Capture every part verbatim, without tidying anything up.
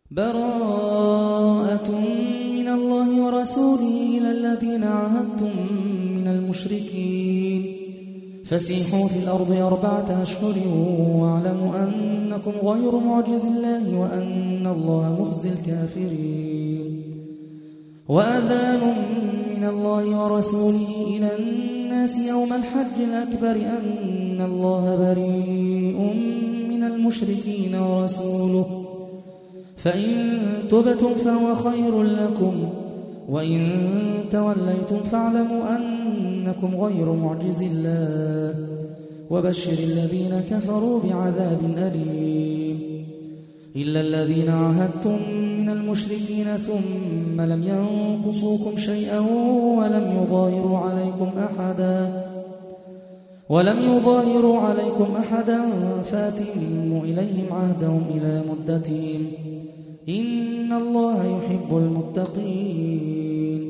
براءة من الله ورسوله إلى الذين عاهدتم من المشركين فسيحوا في الأرض أربعة أشهر واعلموا أنكم غير معجز الله وأن الله مخزي الكافرين. وأذان من الله ورسوله إلى الناس يوم الحج الأكبر أن الله بريء من المشركين ورسوله فإن تبتم فهو خير لكم وإن توليتم فاعلموا أنكم غير معجز الله وبشر الذين كفروا بعذاب أليم. إلا الذين عاهدتم من المشركين ثم لم ينقصوكم شيئا ولم يظاهروا عليكم أحدا ولم يظاهروا عليكم أحدا فاتموا إليهم عهدهم إلى مدتهم إن الله يحب المتقين.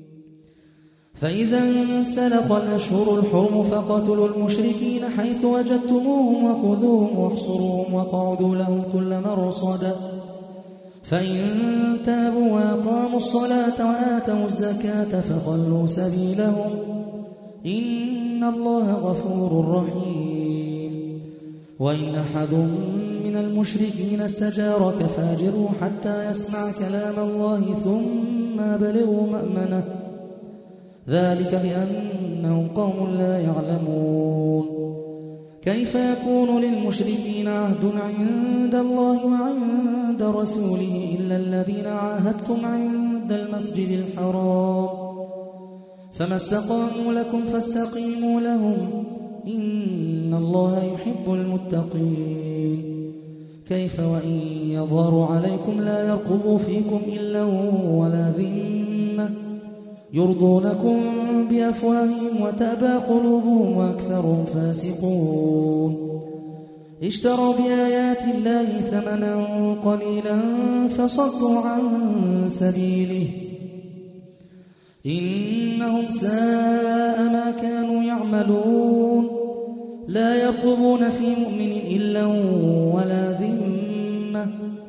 فإذا انسلخ الأشهر الحرم فقتلوا المشركين حيث وجدتموهم وخذوهم واحصروهم وقعدوا لهم كل مرصد فإن تابوا وأقاموا الصلاة وآتوا الزكاة فخلوا سبيلهم إن الله غفور رحيم. وإن أحد من المشركين استجارك فاجره حتى يسمع كلام الله ثم بلغوا مأمنه ذلك بأنهم قوم لا يعلمون. كيف يكون للمشركين عهد عند الله وعند رسوله إلا الذين عاهدتم عند المسجد الحرام فما استقاموا لكم فاستقيموا لهم إن الله يحب المتقين. كيف وإن يظهروا عليكم لا يرقبوا فيكم إلا ولا ذمة يرضونكم بأفواههم وتأبى قلوبهم وأكثرهم فاسقون. اشتروا بآيات الله ثمنا قليلا فصدوا عن سبيله إنهم ساء ما كانوا يعملون. لا يرقبون في مؤمن إلا ولا ذمة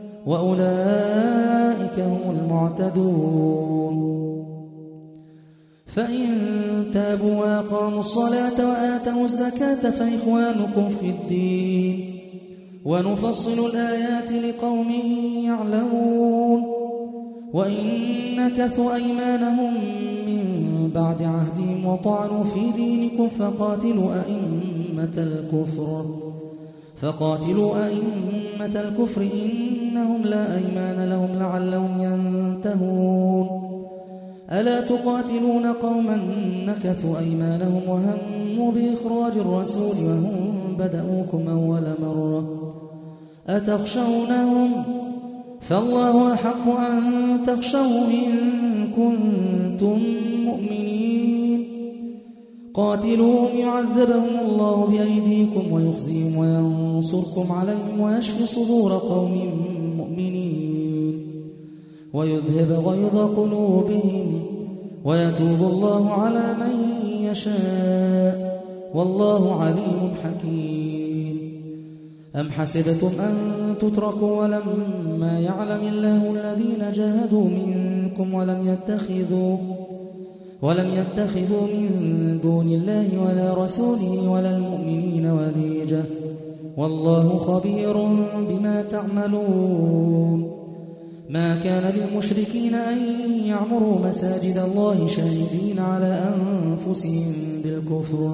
وأولئك هم المعتدون. فإن تابوا وأقاموا الصلاة وآتوا الزكاة فإخوانكم في الدين ونفصل الآيات لقوم يعلمون. وإن نكثوا أيمانهم من بعد عهدهم وطعنوا في دينكم فقاتلوا أئمة الكفر فقاتلوا أئمة الكفر إنهم لا أيمان لهم لعلهم ينتهون. ألا تقاتلون قوما نكثوا أيمانهم وهموا بإخراج الرسول وهم بدأوكم أول مرة أتخشونهم فالله أحق أن تخشوه إن كنتم مؤمنين. قاتلوهم يعذبهم الله بأيديكم ويخزيهم وينصركم عليهم ويشفي صدور قوم مؤمنين ويذهب غيظ قلوبهم ويتوب الله على من يشاء والله عليم حكيم. أم حسبتم أن تتركوا ولما يعلم الله الذين جاهدوا منكم ولم يتخذوا ولم يتخذوا من دون الله ولا رسوله ولا المؤمنين وليجة والله خبير بما تعملون. ما كان للمشركين أن يعمروا مساجد الله شاهدين على أنفسهم بالكفر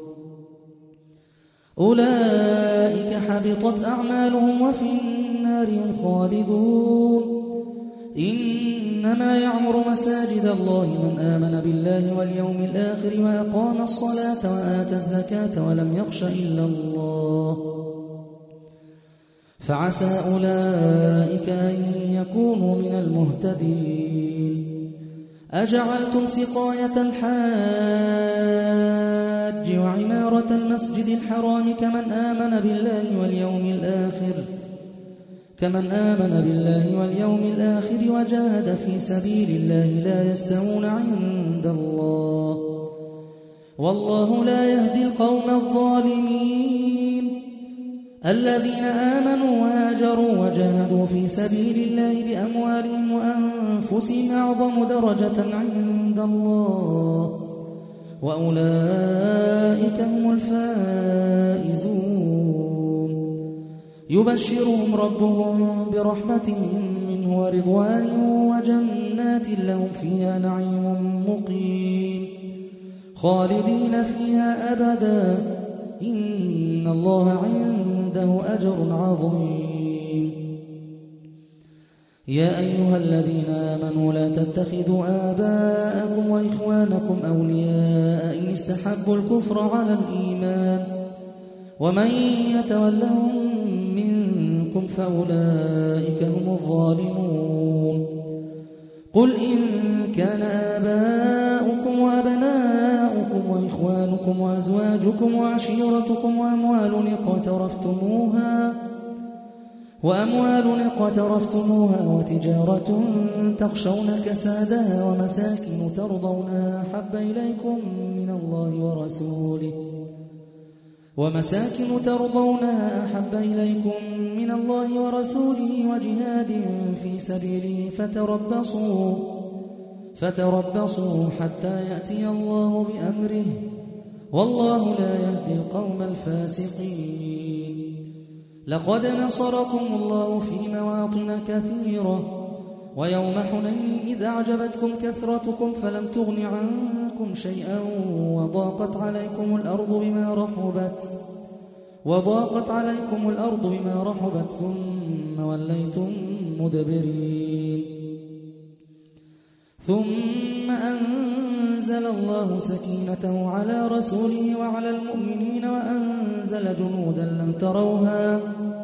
أولئك حبطت أعمالهم وفي النار هم خالدون. إنما يعمر مساجد الله من آمن بالله واليوم الآخر وأقام الصلاة وآتى الزكاة ولم يخش إلا الله فعسى أولئك أن يكونوا من المهتدين. أجعلتم سقاية الحاج وعمارة المسجد الحرام كمن آمن بالله واليوم الآخر كمن آمن بالله واليوم الآخر وجاهد في سبيل الله لا يستوون عند الله والله لا يهدي القوم الظالمين. الذين آمنوا وهاجروا وجاهدوا في سبيل الله بأموالهم وأنفسهم أعظم درجة عند الله وأولئك هم الفائزون يبشرهم ربهم برحمة منه ورضوان وجنات لهم فيها نعيم مقيم خالدين فيها أبدا إن الله عنده أجر عظيم يا أيها الذين آمنوا لا تتخذوا آباءكم وإخوانكم أولياء إن استحبوا الكفر على الإيمان ومن يتولهم منكم فأولئك هم الظالمون قل إن كان آباؤكم وأبناؤكم وإخوانكم وأزواجكم وعشيرتكم وأموال اقترفتموها وأموال اقترفتموها وتجارة تخشون كسادها ومساكن ترضونها أحب إليكم من الله ورسوله ومساكن ترضونها أحب إليكم من الله ورسوله وجهاد في سبيله فتربصوا فتربصوا حتى يأتي الله بأمره والله لا يهدي القوم الفاسقين لقد نصركم الله في مواطن كثيرة ويوم حنين إذ أعجبتكم كثرتكم فلم تغن عنكم شيئا وضاقت عليكم الأرض بما رحبت وضاقت عليكم الأرض بما رحبت ثم وليتم مدبرين ثم أنزل الله سكينته على رسوله وعلى المؤمنين وأنزل جنودا لم تروها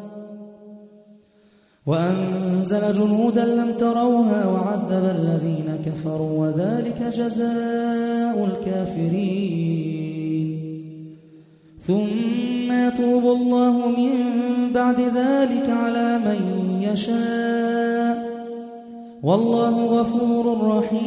وأنزل جنودا لم تروها وعذب الذين كفروا وذلك جزاء الكافرين ثم يتوب الله من بعد ذلك على من يشاء والله غفور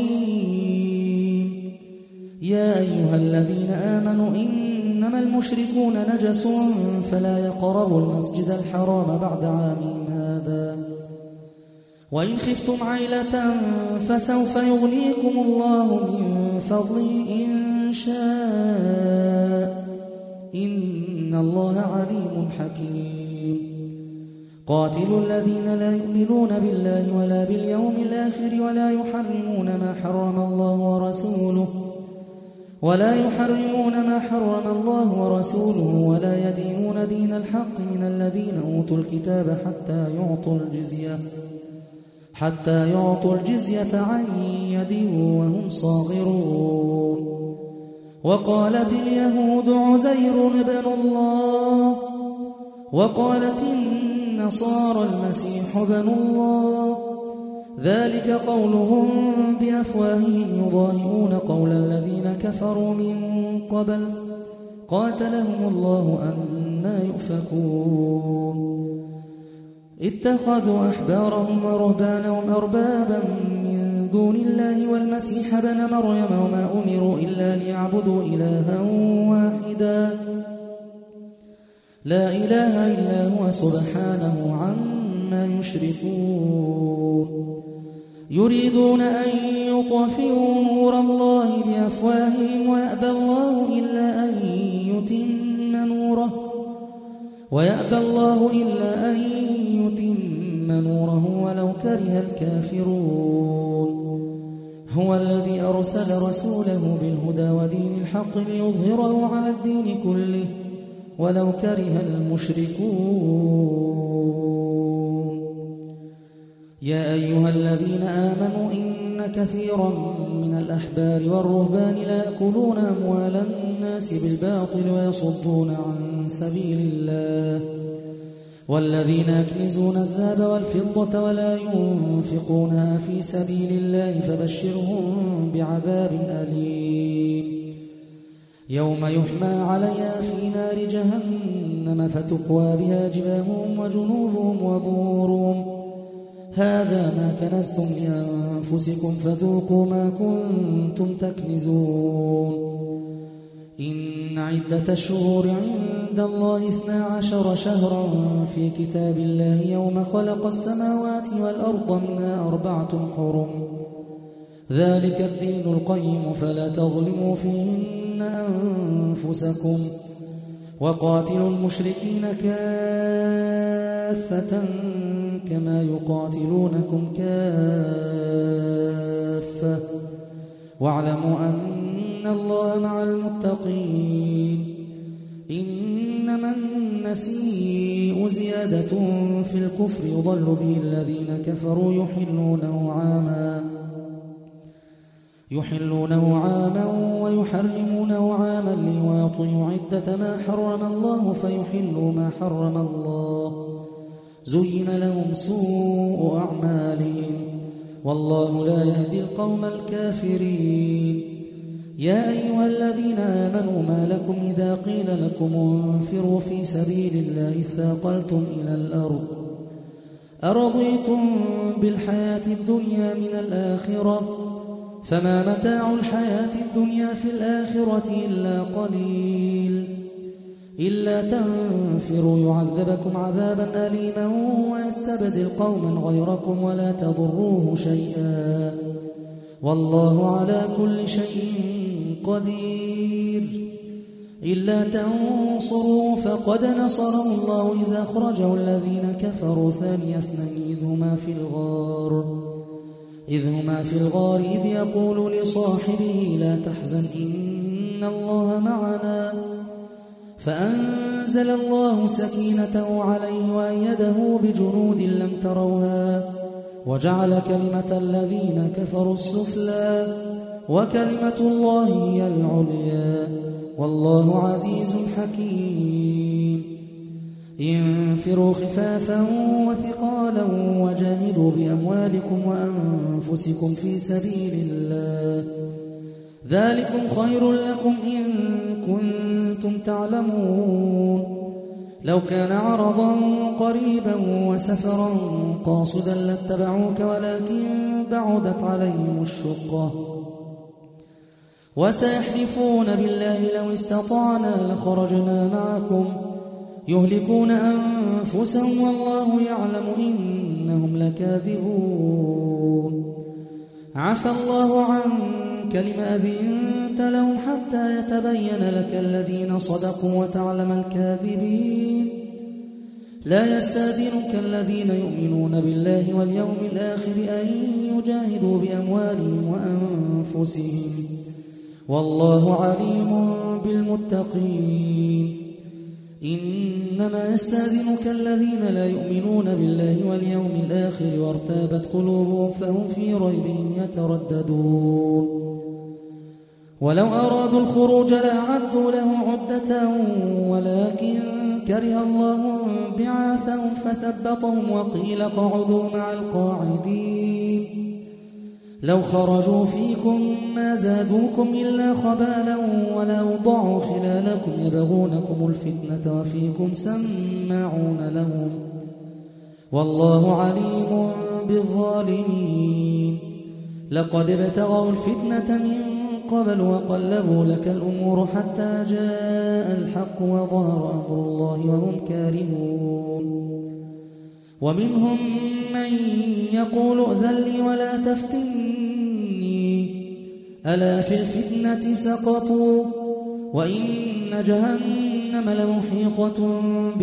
رحيم يا أيها الذين آمنوا إنما المشركون نجس فلا يقربوا المسجد الحرام بعد عامهم هذا وإن خفتم عيلة فسوف يغنيكم الله من فضله إن شاء إن الله عليم حكيم قاتلوا الذين لا يؤمنون بالله ولا باليوم الآخر ولا يحرمون ما حرم الله ورسوله ولا يحرمون ما حرم الله ورسوله ولا يدينون دين الحق من الذين أوتوا الكتاب حتى يعطوا الجزية حتى يعطوا الجزية عن يد وهم صاغرون وقالت اليهود عزير ابن الله وقالت النصارى المسيح ابن الله ذلك قولهم بأفواههم يضاهئون قول الذين كفروا من قبل قاتلهم الله أنى يؤفكون اتخذوا أحبارهم ورهبانهم أربابا من دون الله والمسيح ابن مريم وما أمروا إلا ليعبدوا إلها واحدا لا إله إلا هو سبحانه عما يشركون يريدون أن يطفئوا نور الله بأفواههم ويأبى الله إلا أن يتم نوره ويأبى الله إلا أن يتم نوره ولو كره الكافرون هو الذي أرسل رسوله بالهدى ودين الحق ليظهره على الدين كله ولو كره المشركون يا أيها الذين آمنوا إن كثيرا من الأحبار والرهبان لا يأكلون أموال الناس بالباطل ويصدون عن سبيل الله والذين يكنزون الذهب والفضة ولا ينفقونها في سبيل الله فبشرهم بعذاب أليم يوم يحمى عليها في نار جهنم فتكوى بها جباههم وجنوبهم وظهورهم هذا ما كنزتم لأنفسكم فذوقوا ما كنتم تكنزون إن عدة الشهور عند عند الله اثنا عشر شهرا في كتاب الله يوم خلق السماوات والأرض منها أربعة حرم ذلك الدين القيم فلا تظلموا فيهن أنفسكم وقاتلوا المشركين كافة كما يقاتلونكم كافة واعلموا أن الله مع المتقين إنما النسيء زيادة في الكفر يضل به الذين كفروا يحلونه عاما يحلونه عاما ويحرمونه عاما ليواطئوا عدة ما حرم الله فيحلوا ما حرم الله زين لهم سوء أعمالهم والله لا يهدي القوم الكافرين يا أيها الذين آمنوا ما لكم إذا قيل لكم انفروا في سبيل الله ثاقلتم إلى الأرض أرضيتم بالحياة الدنيا من الآخرة فما متاع الحياة الدنيا في الآخرة إلا قليل إلا تنفروا يعذبكم عذابا أليما ويستبدل قوما غيركم ولا تضروه شيئا والله على كل شيء قدير إلا تنصروا فقد نصره الله إذ أخرجه الذين كفروا ثاني اثنين إذ هما في الغار إذ هما في الغار إذ يقول لصاحبه لا تحزن إن الله معنا فأنزل الله سكينته عليه وأيده بجنود لم تروها وجعل كلمة الذين كفروا السفلى وكلمة الله هي العليا والله عزيز حكيم انفروا خفافا وثقالا وجاهدوا بأموالكم وأنفسكم في سبيل الله ذلكم خير لكم إن كنتم تعلمون لو كان عرضا قريبا وسفرا قاصدا لاتبعوك ولكن بعدت عليهم الشقة وسيحلفون بالله لو استطعنا لخرجنا معكم يهلكون أنفسهم والله يعلم إنهم لكاذبون عفى الله عنك لما أذنت لهم حتى يتبين لك الذين صدقوا وتعلم الكاذبين لا يستأذنك الذين يؤمنون بالله واليوم الآخر أن يجاهدوا بأموالهم وأنفسهم والله عليم بالمتقين إنما يستأذنك الذين لا يؤمنون بالله واليوم الآخر وارتابت قلوبهم فهم في ريبهم يترددون ولو أرادوا الخروج لأعدوا له عدة ولكن كره الله بعاثهم فثبطهم وقيل اقعدوا مع القاعدين لو خرجوا فيكم ما زادوكم إلا خبالا ولأوضعوا خلالكم يبغونكم الفتنة وفيكم سماعون لهم والله عليم بالظالمين لقد ابتغوا الفتنة من قبل وقلبوا لك الأمور حتى جاء الحق وظهر أمر الله وهم كارهون ومنهم من يقول ائذن لي ولا تفتني ألا في الفتنة سقطوا وإن جهنم لمحيطة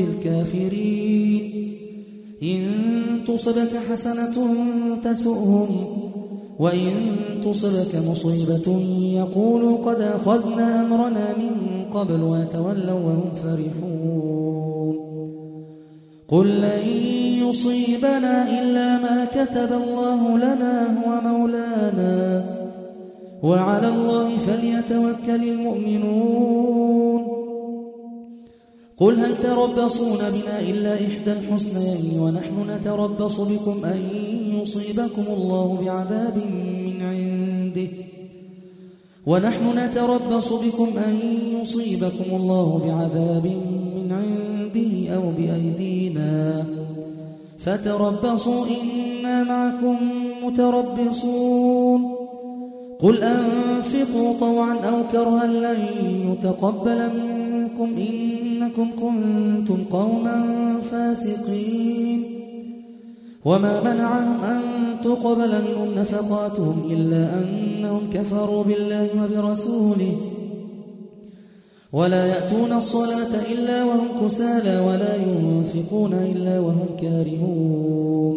بالكافرين إن تصبك حسنة تسؤهم وإن تصبك مصيبة يقولوا قد أخذنا أمرنا من قبل ويتولوا وهم فرحون قل لن يصيبنا إلا ما كتب الله لنا هو مولانا وعلى الله فليتوكل المؤمنون قل هل تربصون بنا إلا إحدى الحسنيين ونحن نتربص بكم أن يصيبكم الله بعذاب من عنده ونحن نتربص بكم أن يصيبكم الله بعذاب من عنده أو بأيدينا فتربصوا إنا معكم متربصون قل أنفقوا طوعا أو كرها لن يتقبل منكم إنكم منكم كنتم قوما فاسقين وما منعهم أن تقبل منهم نفقاتهم إلا أنهم كفروا بالله وبرسوله ولا يأتون الصلاة إلا وهم كسالى ولا ينفقون إلا وهم كارهون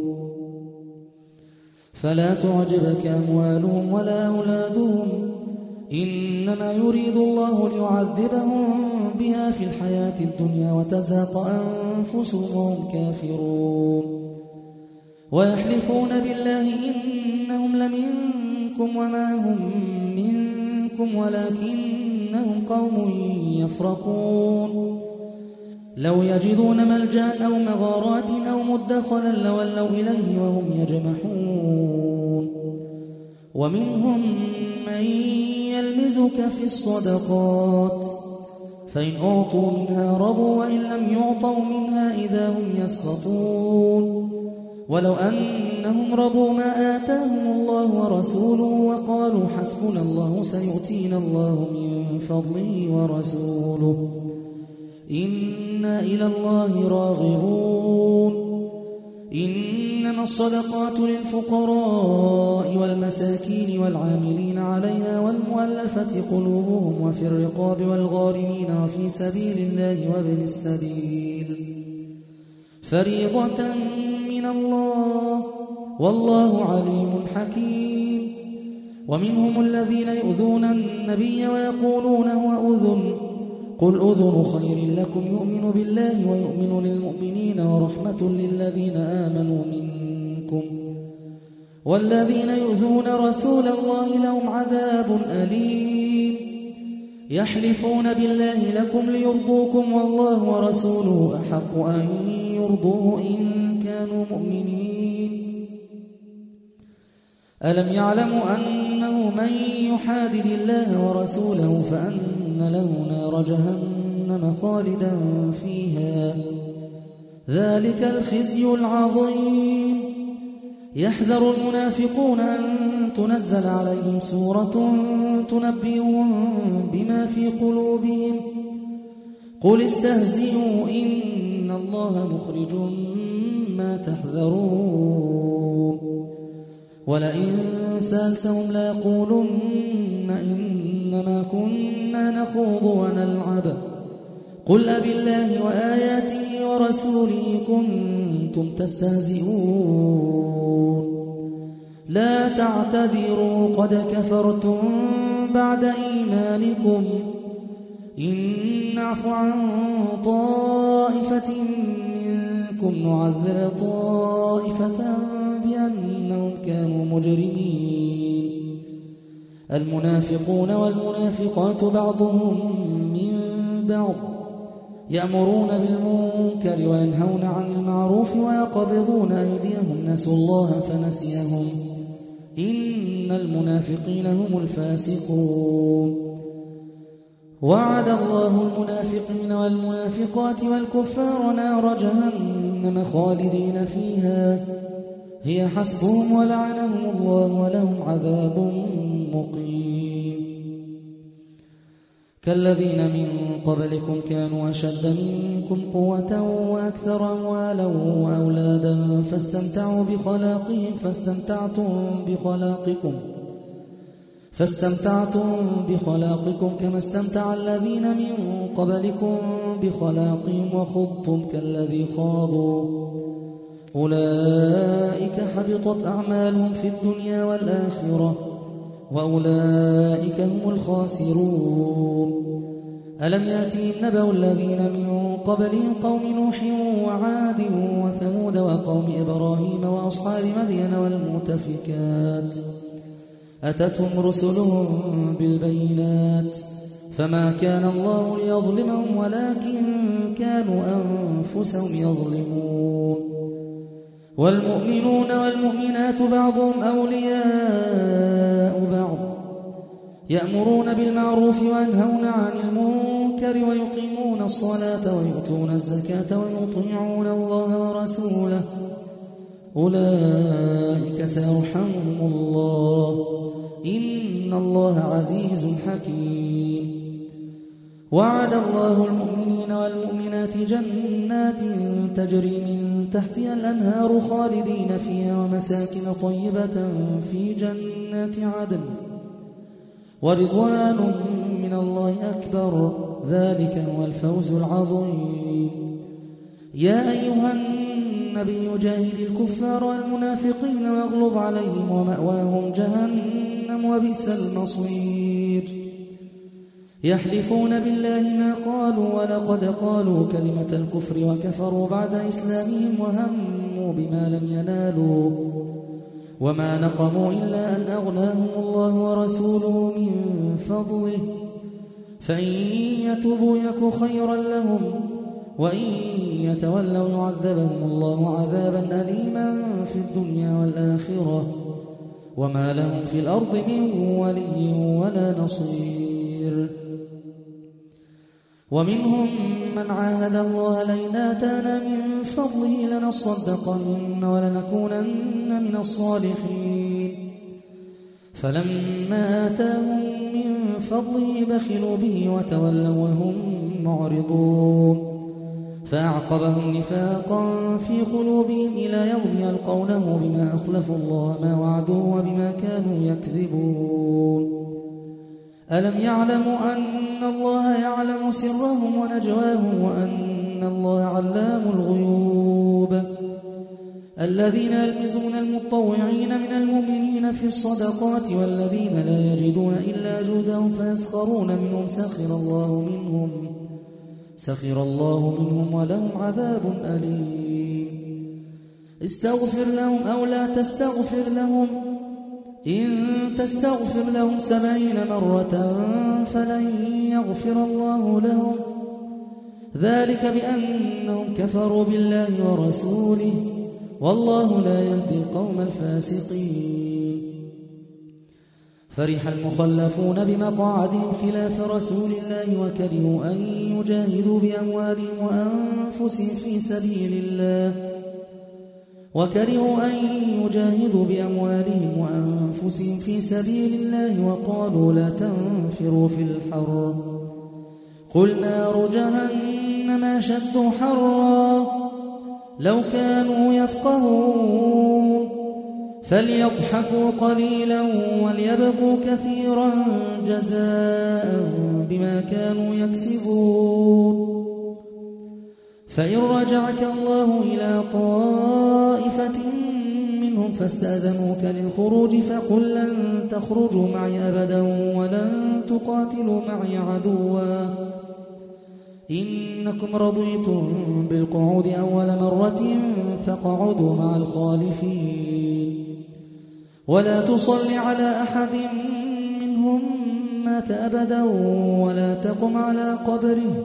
فلا تعجبك أموالهم ولا أولادهم إنما يريد الله ليعذبهم بها في الحياة الدنيا وتزهق أنفسهم وهم كافرون ويحلفون بالله إنهم لمنكم وما هم منكم ولكنهم قوم يفرقون لو يجدون ملجأ أو مغارات أو مدخلا لولوا إليه وهم يجمحون ومنهم من يلمزك في الصدقات فإن أعطوا منها رضوا وإن لم يعطوا منها إذا هم يسخطون ولو أنهم رضوا ما آتاهم الله ورسوله وقالوا حسبنا الله سيؤتينا الله من فضله ورسوله إنا إلى الله راغبون إنما الصدقات للفقراء والمساكين والعاملين عليها والمؤلفة قلوبهم وفي الرقاب والغارمين وفي سبيل الله وابن السبيل فريضة من الله والله عليم حكيم ومنهم الذين يؤذون النبي ويقولون هو أذن قل أذن خير لكم يؤمن بالله ويؤمن للمؤمنين ورحمة للذين آمنوا منكم والذين يؤذون رسول الله لهم عذاب أليم يحلفون بالله لكم ليرضوكم والله ورسوله أحق أن يرضوه إن كانوا مؤمنين ألم يعلموا أنه من يحادد الله ورسوله فأن له نار جهنم خالدا فيها ذلك الخزي العظيم يحذر المنافقون أن تنزل عليهم سورة تنبئهم بما في قلوبهم قل استهزئوا إن الله مخرج ما تحذرون ولئن سألتهم ليقولن إنما كنا نخوض ونلعب قل أبالله وآياته ورسوله كنتم تستهزئون لا تعتذروا قد كفرتم بعد إيمانكم إن نعف عن طائفة منكم نعذر طائفة بأنهم كانوا مجرمين المنافقون والمنافقات بعضهم من بعض يأمرون بالمنكر وينهون عن المعروف ويقبضون أيديهم نسوا الله فنسيهم إن المنافقين هم الفاسقون وعد الله المنافقين والمنافقات والكفار نار جهنم خالدين فيها هي حسبهم ولعنهم الله ولهم عذاب مقيم كالذين من قبلكم كانوا أشد منكم قوة وأكثر أموالا وأولادا فاستمتعوا بخلاقهم فاستمتعتم بخلاقكم فاستمتعتم بخلاقكم كما استمتع الذين من قبلكم بخلاقهم وخضتم كالذي خاضوا أولئك حبطت أعمالهم في الدنيا والآخرة وأولئك هم الخاسرون ألم يأتهم نبأ الذين من قبلهم قوم نوح وعاد وثمود وقوم إبراهيم وأصحاب مدين والمؤتفكات أتتهم رسلهم بالبينات فما كان الله ليظلمهم ولكن كانوا أنفسهم يظلمون والمؤمنون والمؤمنات بعضهم أولياء بعض يأمرون بالمعروف وينهون عن المنكر ويقيمون الصلاة ويؤتون الزكاة ويطيعون الله ورسوله أولئك سيرحمهم الله إن الله عزيز حكيم وعد الله المؤمنين والمؤمنين والمؤمنات جنات تجري من تحتها الأنهار خالدين فيها ومساكن طيبة في جنات عدن ورضوان من الله أكبر ذلك هو الفوز العظيم. يا أيها النبي جاهد الكفار والمنافقين واغلظ عليهم ومأواهم جهنم وبئس المصير. يحلفون بالله ما قالوا ولقد قالوا كلمة الكفر وكفروا بعد إسلامهم وهموا بما لم ينالوا وما نقموا إلا أن أغناهم الله ورسوله من فضله فإن يتوبوا يك خيرا لهم وإن يتولوا يعذبهم الله عذابا أليما في الدنيا والآخرة وما لهم في الأرض من ولي ولا نصير. ومنهم من عاهد الله لئن آتانا من فضله لنصدقن ولنكونن من الصالحين فلما آتاهم من فضله بخلوا به وتولوا وهم معرضون فأعقبهم نفاقا في قلوبهم إلى يوم يلقونه بما أخلفوا الله ما وعدوه وبما كانوا يكذبون. ألم يعلموا أن الله يعلم سرهم ونجواهم وأن الله علام الغيوب. الذين يلمزون المتطوعين من المؤمنين في الصدقات والذين لا يجدون إلا جهدهم فيسخرون منهم سخر الله منهم سخر الله منهم ولهم عذاب أليم. استغفر لهم أو لا تستغفر لهم إن تستغفر لهم سبعين مرة فلن يغفر الله لهم ذلك بأنهم كفروا بالله ورسوله والله لا يهدي القوم الفاسقين. فرح المخلفون بمقاعدهم خلاف رسول الله وكرهوا أن يجاهدوا بأموالهم وأنفسهم في سبيل الله وكرهوا أن يجاهدوا بأموالهم وأنفسهم في سبيل الله وقالوا لا تنفروا في الحر قل نار جهنم أشد حرا لو كانوا يفقهون فليضحكوا قليلا وليبكوا كثيرا جزاء بما كانوا يكسبون. فإن رجعك الله إلى طائفة منهم فاستأذنوك للخروج فقل لن تخرجوا معي أبدا ولن تقاتلوا معي عدوا إنكم رضيتم بالقعود أول مرة فاقعدوا مع الخالفين ولا تصل على أحد منهم مات أبدا ولا تقم على قبره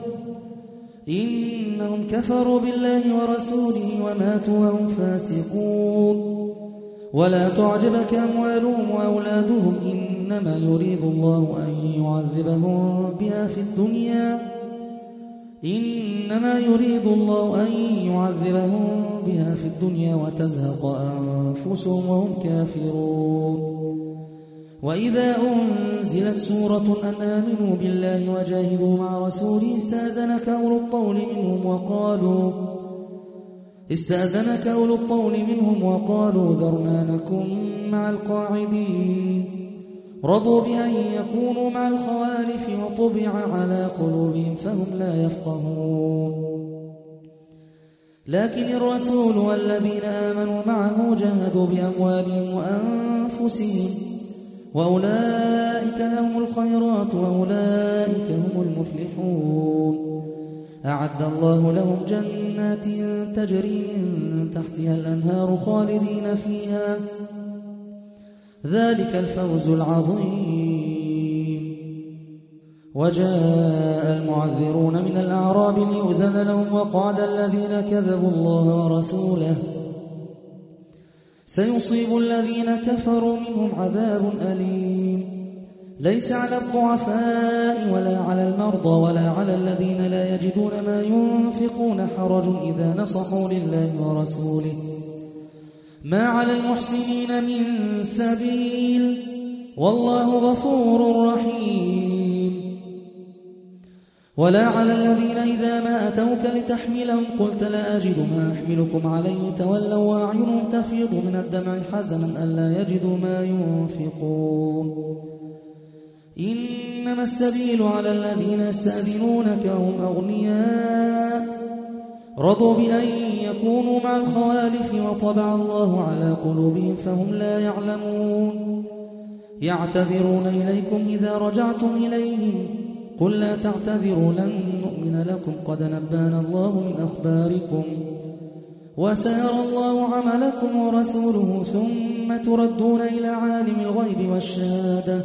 إنهم كفروا بالله ورسوله وماتوا وهم فاسقون. ولا تعجبك أموالهم وأولادهم إنما يريد الله أن يعذبهم بها في الدنيا إنما يريد الله أن يعذبهم بها في الدنيا وتزهق أنفسهم وهم كافرون. وإذا أنزلت سورة أن آمنوا بالله وجاهدوا مع رسوله استأذنك أولو الطول منهم وقالوا استأذنك أولو الطول منهم وقالوا ذرنا نكن مع القاعدين رضوا بأن يكونوا مع الخوالف وطبع على قلوبهم فهم لا يفقهون. لكن الرسول والذين آمنوا معه جاهدوا بأموالهم وأنفسهم وأولئك لهم الخيرات وأولئك هم المفلحون. أعد الله لهم جنات تجري من تحتها الأنهار خالدين فيها ذلك الفوز العظيم. وجاء المعذرون من الأعراب ليؤذن لهم وقعد الذين كذبوا الله ورسوله سيصيب الذين كفروا منهم عذاب أليم. ليس على الضعفاء ولا على المرضى ولا على الذين لا يجدون ما ينفقون حرج إذا نصحوا لله ورسوله ما على المحسنين من سبيل والله غفور رحيم. ولا على الذين إذا ما أتوك لتحملهم قلت لا أجد ما أحملكم عليه تولوا وأعينهم تفيض من الدمع حزنا ألا يجدوا ما ينفقون إنما السبيل على الذين يستأذنونك هم أغنياء رضوا بأن يكونوا مع الخوالف وطبع الله على قلوبهم فهم لا يعلمون يعتذرون إليكم إذا رجعتم إليهم قل لا تعتذروا لن نؤمن لكم قد نبانا الله من أخباركم وسيرى الله عملكم ورسوله ثم تردون إلى عالم الغيب والشهادة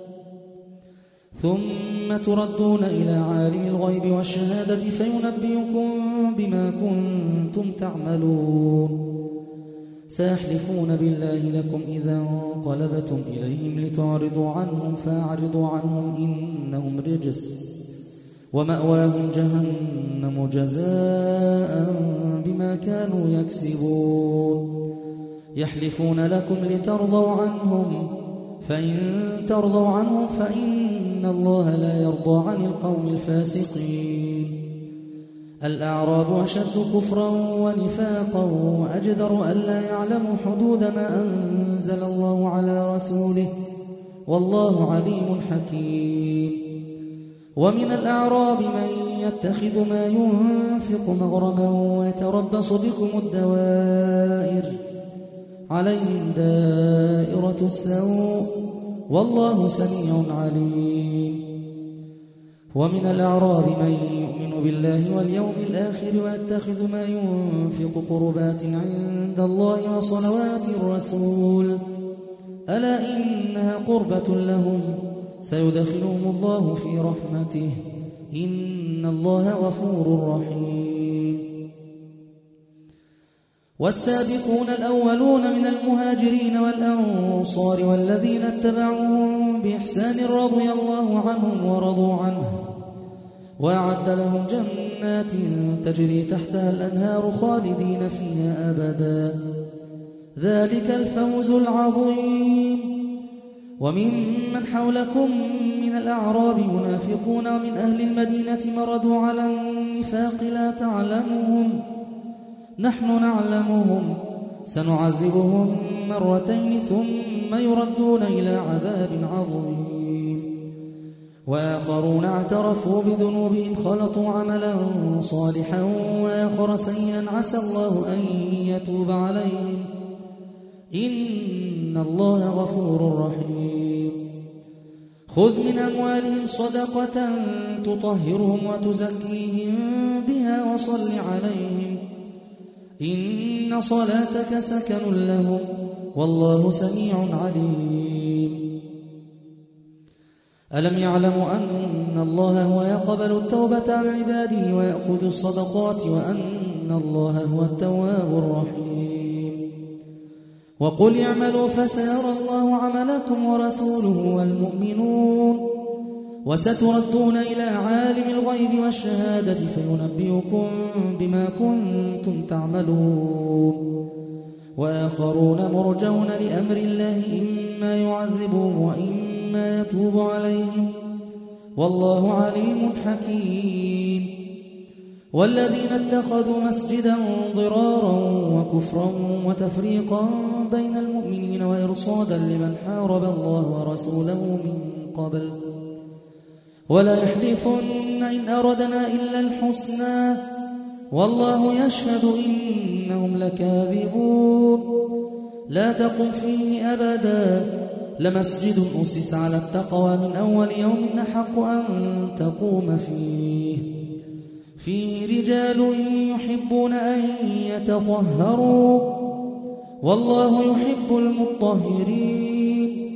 ثم تردون إلى عالم الغيب والشهادة فينبئكم بما كنتم تعملون سيحلفون بالله لكم إذا انقلبتم إليهم لتعرضوا عنهم فأعرضوا عنهم إنهم رجس ومأواهم جهنم جزاء بما كانوا يكسبون يحلفون لكم لترضوا عنهم فإن ترضوا عنهم فإن الله لا يرضى عن القوم الفاسقين الأعراب أشد كفرا ونفاقا وأجدر ألا يعلموا حدود ما أنزل الله على رسوله والله عليم حكيم ومن الأعراب من يتخذ ما ينفق مغرما ويتربص بكم الدوائر عليهم دائرة السوء والله سميع عليم ومن الأعراب من يؤمن بالله واليوم الآخر ويتخذ ما ينفق قربات عند الله وصلوات الرسول ألا إنها قربة لهم سيدخلهم الله في رحمته إن الله غفور رحيم والسابقون الأولون من المهاجرين والأنصار والذين اتبعوهم بإحسان رضي الله عنهم ورضوا عنه وأعد لهم جنات تجري تحتها الأنهار خالدين فيها أبدا ذلك الفوز العظيم وممن حولكم من الأعراب منافقون ومن أهل المدينة مردوا على النفاق لا تعلمهم نحن نعلمهم سنعذبهم مرتين ثم يردون إلى عذاب عظيم وآخرون اعترفوا بذنوبهم خلطوا عملا صالحا وآخر سيئا عسى الله أن يتوب عليهم إن الله غفور رحيم خذ من أموالهم صدقة تطهرهم وتزكيهم بها وصل عليهم إن صلاتك سكن لهم والله سميع عليم ألم يعلموا أن الله هو يقبل التوبة عن عباده ويأخذ الصدقات وأن الله هو التواب الرحيم وقل اعملوا فسيرى الله عملكم ورسوله والمؤمنون وستردون إلى عالم الغيب والشهادة فينبئكم بما كنتم تعملون وآخرون مرجون لأمر الله إما يعذبهم وإما يتوب عليهم والله عليم حكيم والذين اتخذوا مسجدا ضرارا وكفرا وتفريقا بين المؤمنين وإرصادا لمن حارب الله ورسوله من قبل ولا يحلفن إن أردنا إلا الحسنى والله يشهد إنهم لكاذبون لا تقم فيه أبدا لمسجد أسس على التقوى من أول يوم أحق أن تقوم فيه فيه رجال يحبون أن يتطهروا والله يحب المطهرين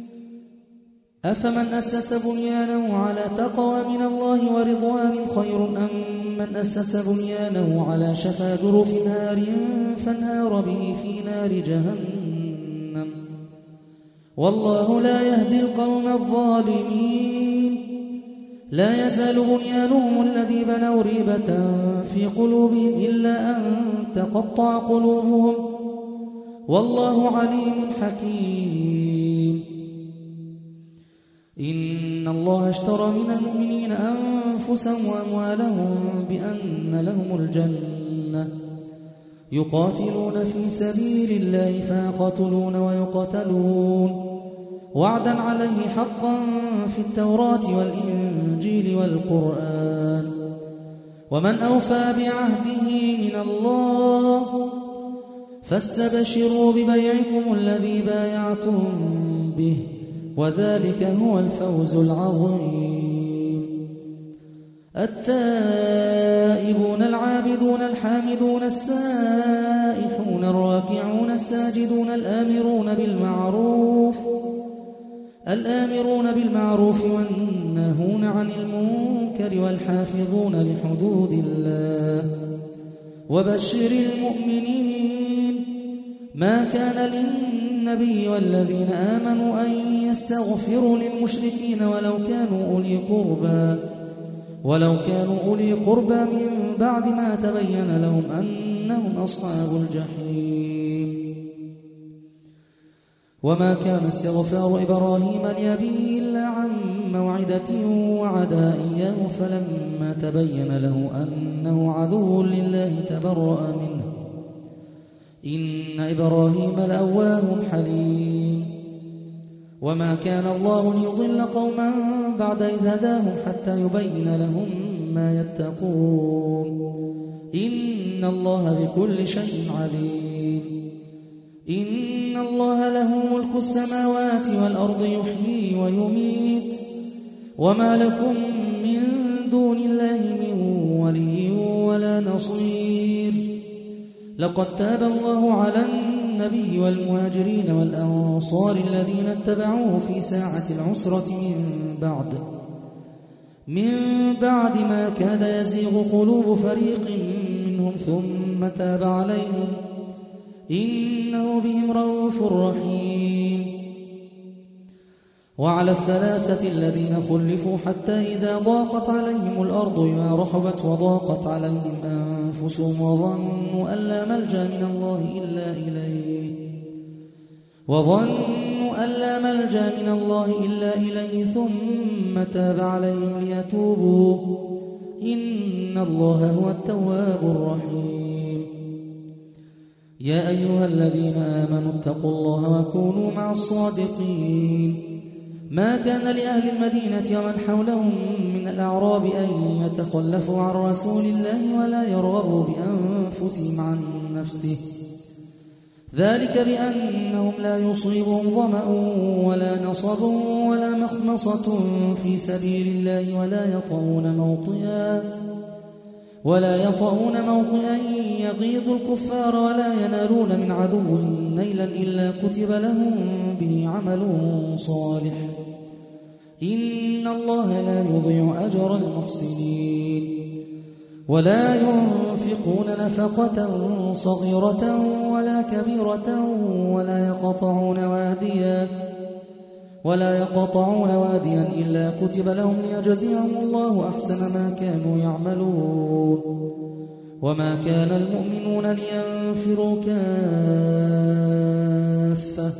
أفمن أسس بنيانه على تقوى من الله ورضوان خير أم من أسس بنيانه على شفا جرف نار فانهار به في نار جهنم والله لا يهدي القوم الظالمين لا يزال بنيانهم الذي بنوا ريبة في قلوبهم إلا أن تقطع قلوبهم والله عليم حكيم إن الله اشترى من المؤمنين أنفسهم وأموالهم بأن لهم الجنة يقاتلون في سبيل الله فيقتلون ويقتلون وعدا عليه حقا في التوراة والإنجيل والقرآن ومن أوفى بعهده من الله فاستبشروا ببيعكم الذي بايعتم به وذلك هو الفوز العظيم. التائبون العابدون الحامدون السائحون الراكعون الساجدون الآمرون بالمعروف الآمرون بالمعروف والناهون عن المنكر والحافظون لحدود الله وبشر المؤمنين. ما كان للنبي والذين آمنوا أن يستغفروا للمشركين ولو كانوا أولي قربى ولو كانوا أولي قربى من بعد ما تبين لهم أنهم أصحاب الجحيم. وما كان استغفار إبراهيم لأبيه إلا عن موعدة وعدا إياه فلما تبين له أنه عدو لله تبرأ منه إن إبراهيم لأواه حليم. وما كان الله ليضل قوما بعد إذ هداهم حتى يبين لهم ما يتقون إن الله بكل شيء عليم. إن الله له ملك السماوات والأرض يحيي ويميت وما لكم من دون الله من ولي ولا نصير. لقد تاب الله على النبي والمهاجرين والأنصار الذين اتبعوه في ساعة العسرة من بعد من بعد ما كاد يزيغ قلوب فريق منهم ثم تاب عليهم إنه بهم رؤوف رحيم. وعلى الثلاثة الذين خلفوا حتى إذا ضاقت عليهم الأرض بما رحبت وضاقت عليهم أنفسهم وظنوا أن لا ملجأ من الله إلا إليه وظنوا أن لا ملجأ من الله إلا إليه ثم تاب عليهم ليتوبوا إن الله هو التواب الرحيم. يا أيها الذين آمنوا اتقوا الله وكونوا مع الصادقين. ما كان لأهل المدينة ومن حولهم من الأعراب أن يتخلفوا عن رسول الله ولا يرغبوا بأنفسهم عن نفسه ذلك بأنهم لا يصيبهم ظمأ ولا نصب ولا مخمصة في سبيل الله ولا يطعون موطئا ولا يطعون موطئا يغيظ الكفار ولا ينالون من عدو نيلا إلا كتب لهم به عمل صالح إن الله لا يضيع أجر المحسنين. ولا ينفقون نفقة صغيرة ولا كبيرة ولا يقطعون واديا ولا يقطعون واديا إلا كتب لهم ليجزيهم الله أحسن ما كانوا يعملون. وما كان المؤمنون لينفروا كافة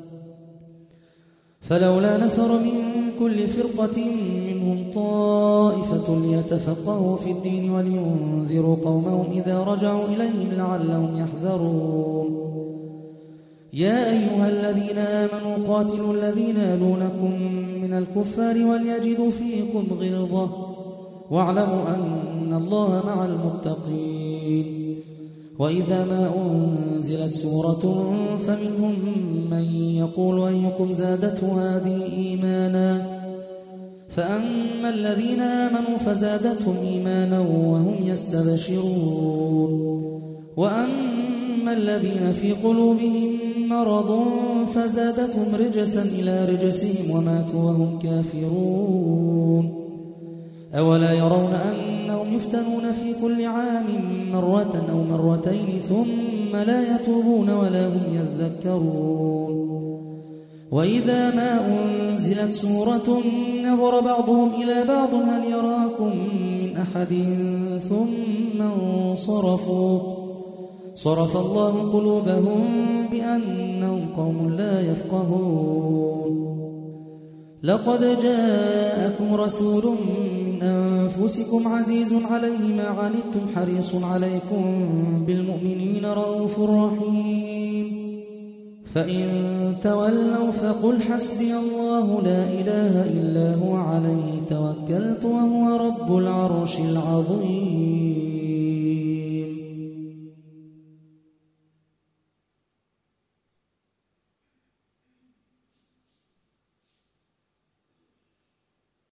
فلولا نفر من كل فرقة منهم طائفة ليتفقهوا في الدين ولينذروا قومهم إذا رجعوا إليهم لعلهم يحذرون. يا أيها الذين آمنوا قاتلوا الذين يلونكم من الكفار وليجدوا فيكم غلظة واعلموا أن الله مع المتقين. وإذا ما أنزلت سورة فمنهم من يقول أيكم زادته هذه إيمانا فأما الذين آمنوا فزادتهم إيمانا وهم يستبشرون وأما الذين في قلوبهم مرض فزادتهم رجسا إلى رجسهم وماتوا وهم كافرون. أولا يرون أنهم يفتنون في كل عام مرة أو مرتين ثم لا يتوبون ولا هم يذكرون. وإذا ما أنزلت سورة نظر بعضهم إلى بعض هل يراكم من أحد ثم انصرفوا صرف الله قلوبهم بأنهم قوم لا يفقهون. لقد جاءكم رسول من أنفسكم عزيز عليه ما عنتم حريص عليكم بالمؤمنين رؤوف رحيم فإن تولوا فقل حسبي الله لا إله إلا هو عليه توكلت وهو رب العرش العظيم